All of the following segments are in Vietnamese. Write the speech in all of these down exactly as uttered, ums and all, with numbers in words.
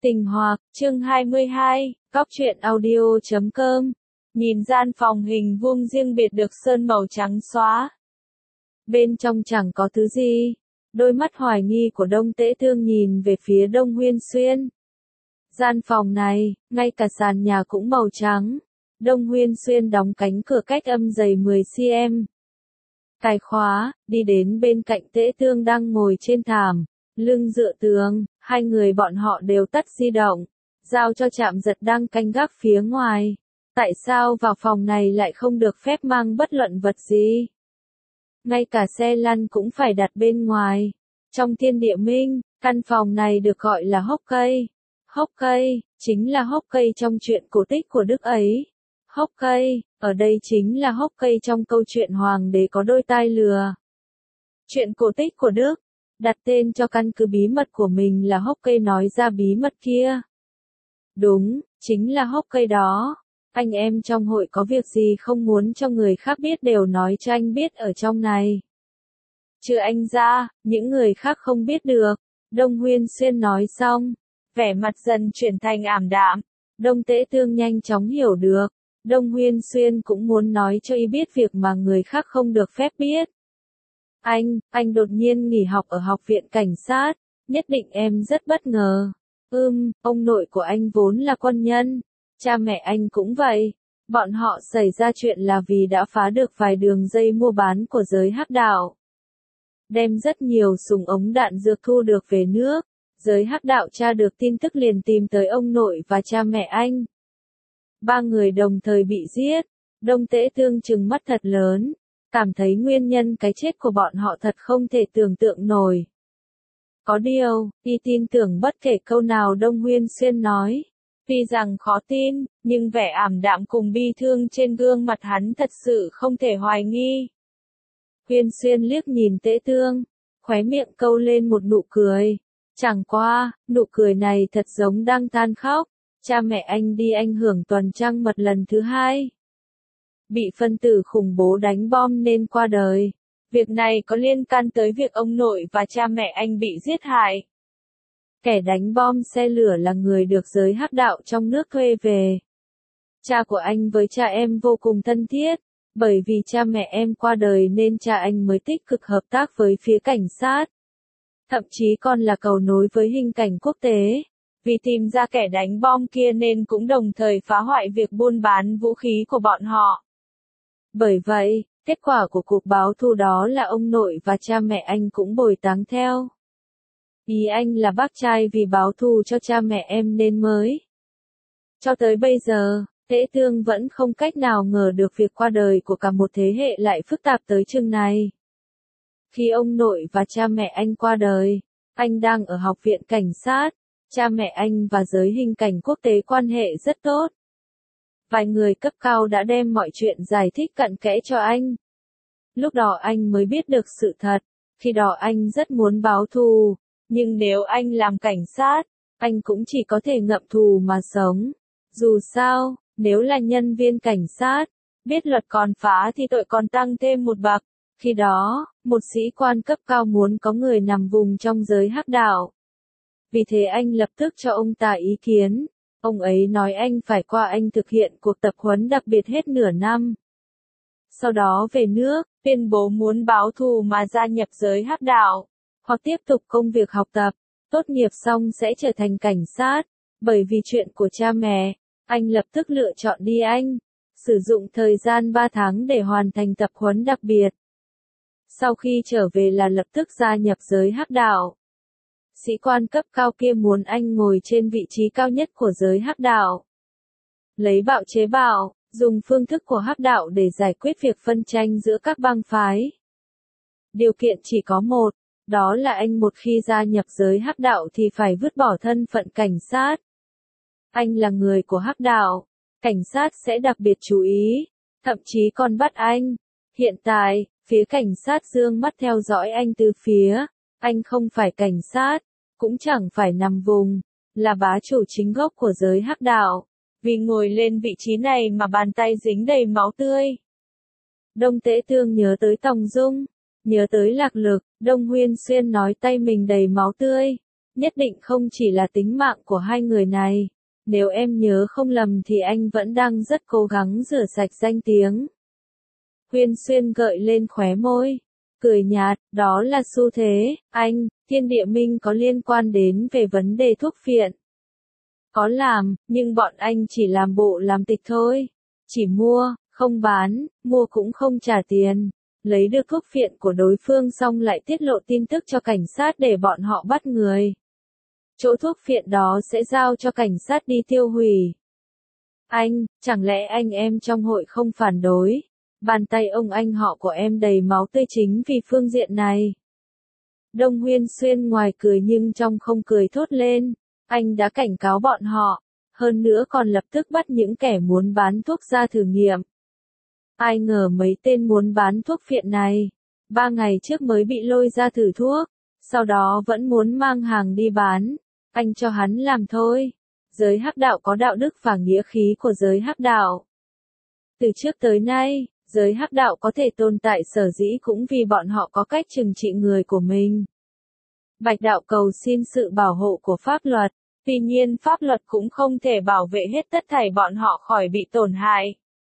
Tình hoặc, chương hai mươi hai, Cóc truyện audio chấm com. Nhìn gian phòng hình vuông riêng biệt được sơn màu trắng xóa. Bên trong chẳng có thứ gì. Đôi mắt hoài nghi của Đông Tễ Thương nhìn về phía Đông Huyên Xuyên. Gian phòng này, ngay cả sàn nhà cũng màu trắng. Đông Huyên Xuyên đóng cánh cửa cách âm dày mười xăng-ti-mét. Cài khóa, đi đến bên cạnh Tễ Thương đang ngồi trên thảm, lưng dựa tường, hai người bọn họ đều tắt di động, giao cho Trạm Giật đang canh gác phía ngoài. Tại sao vào phòng này lại không được phép mang bất luận vật gì? Ngay cả xe lăn cũng phải đặt bên ngoài. Trong thiên địa minh, căn phòng này được gọi là hốc cây. Hốc cây, chính là hốc cây trong chuyện cổ tích của Đức ấy. Hốc cây, ở đây chính là hốc cây trong câu chuyện Hoàng đế có đôi tai lừa. Chuyện cổ tích của Đức, đặt tên cho căn cứ bí mật của mình là hốc cây nói ra bí mật kia. Đúng, chính là hốc cây đó. Anh em trong hội có việc gì không muốn cho người khác biết đều nói cho anh biết ở trong này. Trừ anh ra, những người khác không biết được. Đông Huyên Xuyên nói xong, vẻ mặt dần chuyển thành ảm đạm. Đông Tễ Thương nhanh chóng hiểu được. Đông Huyên Xuyên cũng muốn nói cho y biết việc mà người khác không được phép biết. Anh, anh đột nhiên nghỉ học ở học viện cảnh sát, nhất định em rất bất ngờ. Ừm, ông nội của anh vốn là quân nhân, cha mẹ anh cũng vậy. Bọn họ xảy ra chuyện là vì đã phá được vài đường dây mua bán của giới hắc đạo. Đem rất nhiều súng ống đạn dược thu được về nước, giới hắc đạo tra được tin tức liền tìm tới ông nội và cha mẹ anh. Ba người đồng thời bị giết. Đông Tễ Thương trừng mắt thật lớn, cảm thấy nguyên nhân cái chết của bọn họ thật không thể tưởng tượng nổi. Có điều, y tin tưởng bất kể câu nào Đông Huyên Xuyên nói. Tuy rằng khó tin, nhưng vẻ ảm đạm cùng bi thương trên gương mặt hắn thật sự không thể hoài nghi. Huyên Xuyên liếc nhìn Tễ Thương, khóe miệng câu lên một nụ cười. Chẳng qua, nụ cười này thật giống đang than khóc. Cha mẹ anh đi ảnh hưởng tuần trăng mật lần thứ hai. Bị phân tử khủng bố đánh bom nên qua đời. Việc này có liên can tới việc ông nội và cha mẹ anh bị giết hại. Kẻ đánh bom xe lửa là người được giới hắc đạo trong nước thuê về. Cha của anh với cha em vô cùng thân thiết, bởi vì cha mẹ em qua đời nên cha anh mới tích cực hợp tác với phía cảnh sát. Thậm chí còn là cầu nối với hình cảnh quốc tế. Vì tìm ra kẻ đánh bom kia nên cũng đồng thời phá hoại việc buôn bán vũ khí của bọn họ. Bởi vậy, kết quả của cuộc báo thù đó là ông nội và cha mẹ anh cũng bồi táng theo. Ý anh là bác trai vì báo thù cho cha mẹ em nên mới. Cho tới bây giờ, Tễ Thương vẫn không cách nào ngờ được việc qua đời của cả một thế hệ lại phức tạp tới chừng này. Khi ông nội và cha mẹ anh qua đời, anh đang ở học viện cảnh sát. Cha mẹ anh và giới hình cảnh quốc tế quan hệ rất tốt. Vài người cấp cao đã đem mọi chuyện giải thích cặn kẽ cho anh. Lúc đó anh mới biết được sự thật. Khi đó anh rất muốn báo thù. Nhưng nếu anh làm cảnh sát, anh cũng chỉ có thể ngậm thù mà sống. Dù sao, nếu là nhân viên cảnh sát, biết luật còn phá thì tội còn tăng thêm một bậc. Khi đó, một sĩ quan cấp cao muốn có người nằm vùng trong giới hắc đạo. Vì thế anh lập tức cho ông ta ý kiến. Ông ấy nói anh phải qua Anh thực hiện cuộc tập huấn đặc biệt hết nửa năm. Sau đó về nước, tuyên bố muốn báo thù mà gia nhập giới hắc đạo, hoặc tiếp tục công việc học tập, tốt nghiệp xong sẽ trở thành cảnh sát. Bởi vì chuyện của cha mẹ, anh lập tức lựa chọn đi Anh, sử dụng thời gian ba tháng để hoàn thành tập huấn đặc biệt. Sau khi trở về là lập tức gia nhập giới hắc đạo. Sĩ quan cấp cao kia muốn anh ngồi trên vị trí cao nhất của giới hắc đạo. Lấy bạo chế bạo, dùng phương thức của hắc đạo để giải quyết việc phân tranh giữa các bang phái. Điều kiện chỉ có một, đó là anh một khi gia nhập giới hắc đạo thì phải vứt bỏ thân phận cảnh sát. Anh là người của hắc đạo, cảnh sát sẽ đặc biệt chú ý, thậm chí còn bắt anh. Hiện tại, phía cảnh sát dương mắt theo dõi anh từ phía. Anh không phải cảnh sát, cũng chẳng phải nằm vùng, là bá chủ chính gốc của giới hắc đạo. Vì ngồi lên vị trí này mà bàn tay dính đầy máu tươi. Đông Tễ Thương nhớ tới Tòng Dung, nhớ tới Lạc Lực. Đông Huyên Xuyên nói tay mình đầy máu tươi. nhất định không chỉ là tính mạng của hai người này. Nếu em nhớ không lầm thì anh vẫn đang rất cố gắng rửa sạch danh tiếng. Huyên Xuyên gợi lên khóe môi, cười nhạt, đó là xu thế, anh, Thiên Địa Minh có liên quan đến về vấn đề thuốc phiện. Có làm, nhưng bọn anh chỉ làm bộ làm tịch thôi. Chỉ mua, không bán, mua cũng không trả tiền. Lấy được thuốc phiện của đối phương xong lại tiết lộ tin tức cho cảnh sát để bọn họ bắt người. Chỗ thuốc phiện đó sẽ giao cho cảnh sát đi tiêu hủy. Anh, chẳng lẽ anh em trong hội không phản đối? Bàn tay ông anh họ của em đầy máu tươi chính vì phương diện này. Đông Huyên Xuyên ngoài cười nhưng trong không cười thốt lên. Anh đã cảnh cáo bọn họ, hơn nữa còn lập tức bắt những kẻ muốn bán thuốc ra thử nghiệm. Ai ngờ mấy tên muốn bán thuốc phiện này, ba ngày trước mới bị lôi ra thử thuốc, sau đó vẫn muốn mang hàng đi bán. Anh cho hắn làm thôi. Giới hắc đạo có đạo đức và nghĩa khí của giới hắc đạo. Từ trước tới nay, giới hắc đạo có thể tồn tại sở dĩ cũng vì bọn họ có cách trừng trị người của mình. Bạch đạo cầu xin sự bảo hộ của pháp luật, tuy nhiên pháp luật cũng không thể bảo vệ hết tất thảy bọn họ khỏi bị tổn hại.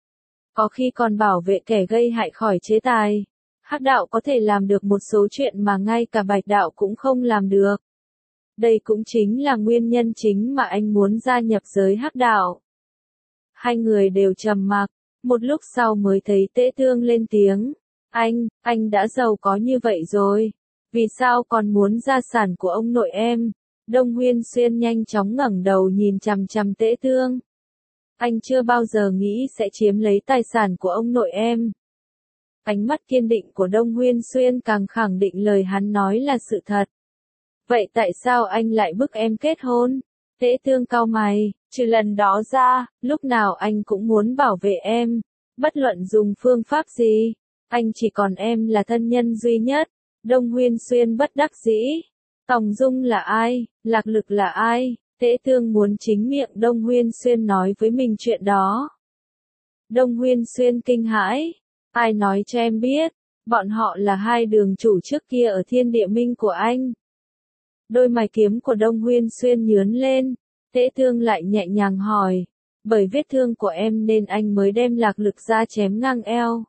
Có khi còn bảo vệ kẻ gây hại khỏi chế tài. Hắc đạo có thể làm được một số chuyện mà ngay cả bạch đạo cũng không làm được. Đây cũng chính là nguyên nhân chính mà anh muốn gia nhập giới hắc đạo. Hai người đều trầm mặc, một lúc sau mới thấy Tế Tương lên tiếng. Anh, anh đã giàu có như vậy rồi. Vì sao còn muốn gia sản của ông nội em? Đông Huyên Xuyên nhanh chóng ngẩng đầu nhìn chằm chằm Tế Tương. Anh chưa bao giờ nghĩ sẽ chiếm lấy tài sản của ông nội em. Ánh mắt kiên định của Đông Huyên Xuyên càng khẳng định lời hắn nói là sự thật. Vậy tại sao anh lại bức em kết hôn? Tế Tương cau mày, trừ lần đó ra, lúc nào anh cũng muốn bảo vệ em. Bất luận dùng phương pháp gì, anh chỉ còn em là thân nhân duy nhất. Đông Huyên Xuyên bất đắc dĩ. Tòng Dung là ai? Lạc Lực là ai? Tế Tương muốn chính miệng Đông Huyên Xuyên nói với mình chuyện đó. Đông Huyên Xuyên kinh hãi. Ai nói cho em biết? Bọn họ là hai đường chủ trước kia ở Thiên Địa Minh của anh. Đôi mày kiếm của Đông Huyên Xuyên nhướng lên. Tế Tương lại nhẹ nhàng hỏi. Bởi vết thương của em nên anh mới đem Lạc Lực ra chém ngang eo.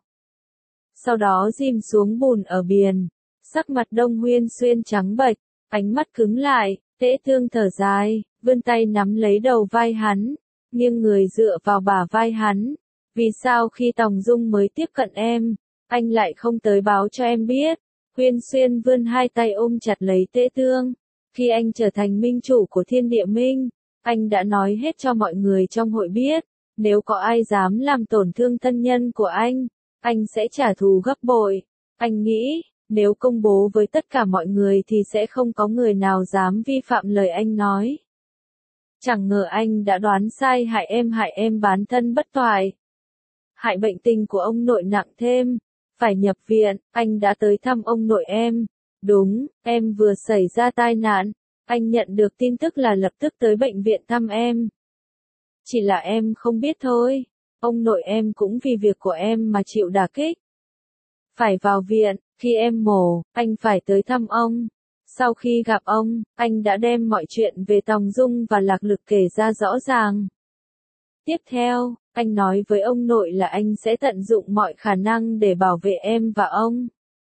Sau đó dìm xuống bùn ở biển. Sắc mặt Đông Huyên Xuyên trắng bệch, ánh mắt cứng lại. Tế Tương thở dài, vươn tay nắm lấy đầu vai hắn, nghiêng người dựa vào bả vai hắn. Vì sao khi Tòng Dung mới tiếp cận em, anh lại không tới báo cho em biết? Huyên Xuyên vươn hai tay ôm chặt lấy Tế Tương. Khi anh trở thành minh chủ của Thiên Địa Minh, anh đã nói hết cho mọi người trong hội biết, nếu có ai dám làm tổn thương thân nhân của anh, anh sẽ trả thù gấp bội. Anh nghĩ, nếu công bố với tất cả mọi người thì sẽ không có người nào dám vi phạm lời anh nói. Chẳng ngờ anh đã đoán sai, hại em hại em bán thân bất toại. Hại bệnh tình của ông nội nặng thêm, phải nhập viện. Anh đã tới thăm ông nội em. Đúng, em vừa xảy ra tai nạn. Anh nhận được tin tức là lập tức tới bệnh viện thăm em. Chỉ là em không biết thôi. Ông nội em cũng vì việc của em mà chịu đả kích. Phải vào viện. Khi em mổ, anh phải tới thăm ông. Sau khi gặp ông, anh đã đem mọi chuyện về Tòng Dung và Lạc Lực kể ra rõ ràng. Tiếp theo, anh nói với ông nội là anh sẽ tận dụng mọi khả năng để bảo vệ em và ông.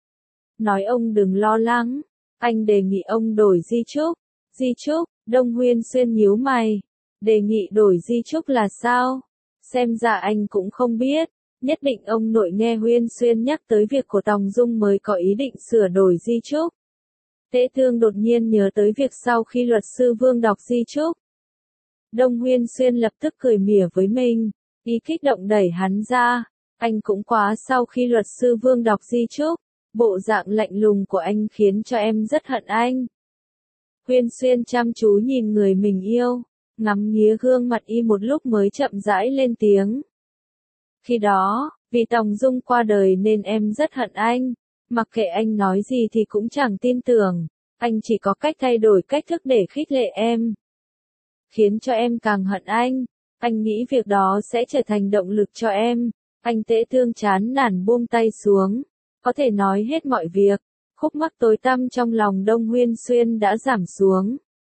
Nói ông đừng lo lắng. Anh đề nghị ông đổi di chúc. Di chúc? Đông Huyên Xuyên nhíu mày. Đề nghị đổi di chúc là sao? Xem ra anh cũng không biết. Nhất định ông nội nghe Huyên Xuyên nhắc tới việc của Tòng Dung mới có ý định sửa đổi di chúc. Tế Tương đột nhiên nhớ tới việc sau khi luật sư Vương đọc di chúc. Đông Huyên Xuyên lập tức cười mỉa với mình, ý kích động đẩy hắn ra. Anh cũng quá. Sau khi luật sư Vương đọc di chúc, bộ dạng lạnh lùng của anh khiến cho em rất hận anh. Huyên Xuyên chăm chú nhìn người mình yêu, ngắm nghía gương mặt y một lúc mới chậm rãi lên tiếng. Khi đó, vì Tòng Dung qua đời nên em rất hận anh. Mặc kệ anh nói gì thì cũng chẳng tin tưởng. Anh chỉ có cách thay đổi cách thức để khích lệ em, khiến cho em càng hận anh. Anh nghĩ việc đó sẽ trở thành động lực cho em. Anh Tế Tương chán nản buông tay xuống. Có thể nói hết mọi việc. Khúc mắc tối tăm trong lòng Đông Huyên Xuyên đã giảm xuống.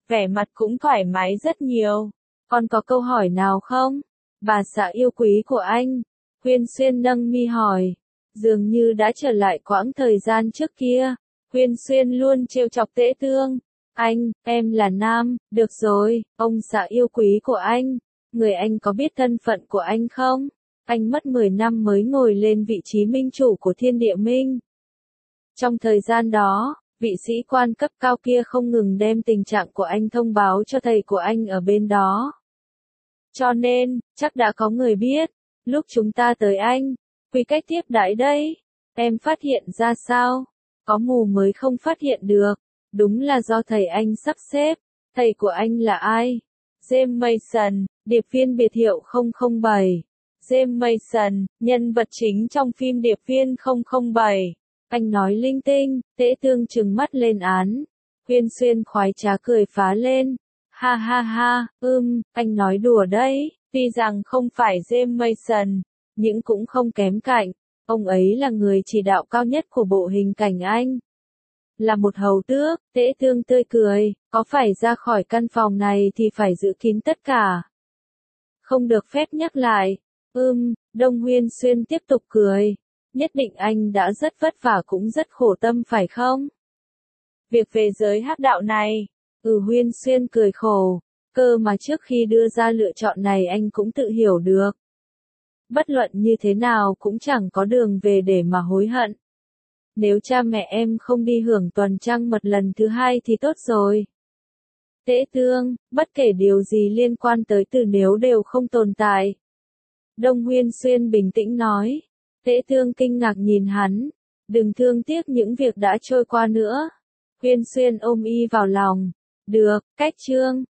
vẻ mặt cũng thoải mái rất nhiều. Còn có câu hỏi nào không? Bà xã yêu quý của anh. Huyên Xuyên nâng mi hỏi. Dường như đã trở lại quãng thời gian trước kia. Huyên Xuyên luôn trêu chọc Tễ Tương. Anh, em là nam, được rồi, ông xã yêu quý của anh. Người anh có biết thân phận của anh không? Anh mất mười năm mới ngồi lên vị trí minh chủ của Thiên Địa Minh. Trong thời gian đó, vị sĩ quan cấp cao kia không ngừng đem tình trạng của anh thông báo cho thầy của anh ở bên đó. Cho nên, chắc đã có người biết, lúc chúng ta tới anh, quy cách tiếp đãi đây, em phát hiện ra sao? Có mù mới không phát hiện được, đúng là do thầy anh sắp xếp. Thầy của anh là ai? James Mason, điệp viên biệt hiệu không không bảy. James Mason, nhân vật chính trong phim Điệp viên không không bảy. Anh nói linh tinh, Tễ Tương trừng mắt lên án. Huyên Xuyên khoái trá cười phá lên. Ha ha ha, ưm, anh nói đùa đấy, tuy rằng không phải James Mason, nhưng cũng không kém cạnh. Ông ấy là người chỉ đạo cao nhất của bộ hình cảnh anh. Là một hầu tước, Tễ Tương tươi cười, có phải ra khỏi căn phòng này thì phải giữ kín tất cả. Không được phép nhắc lại. Ưm, Đông Huyên Xuyên tiếp tục cười. Nhất định anh đã rất vất vả cũng rất khổ tâm phải không? Việc về giới hắc đạo này, ừ Huyên Xuyên cười khổ, cơ mà trước khi đưa ra lựa chọn này anh cũng tự hiểu được. Bất luận như thế nào cũng chẳng có đường về để mà hối hận. Nếu cha mẹ em không đi hưởng tuần trăng mật lần thứ hai thì tốt rồi. Tễ Tương, bất kể điều gì liên quan tới từ nếu đều không tồn tại. Đông Huyên Xuyên bình tĩnh nói. Tễ Tương kinh ngạc nhìn hắn. Đừng thương tiếc những việc đã trôi qua nữa. Huyên Xuyên ôm y vào lòng. Được, cách chương.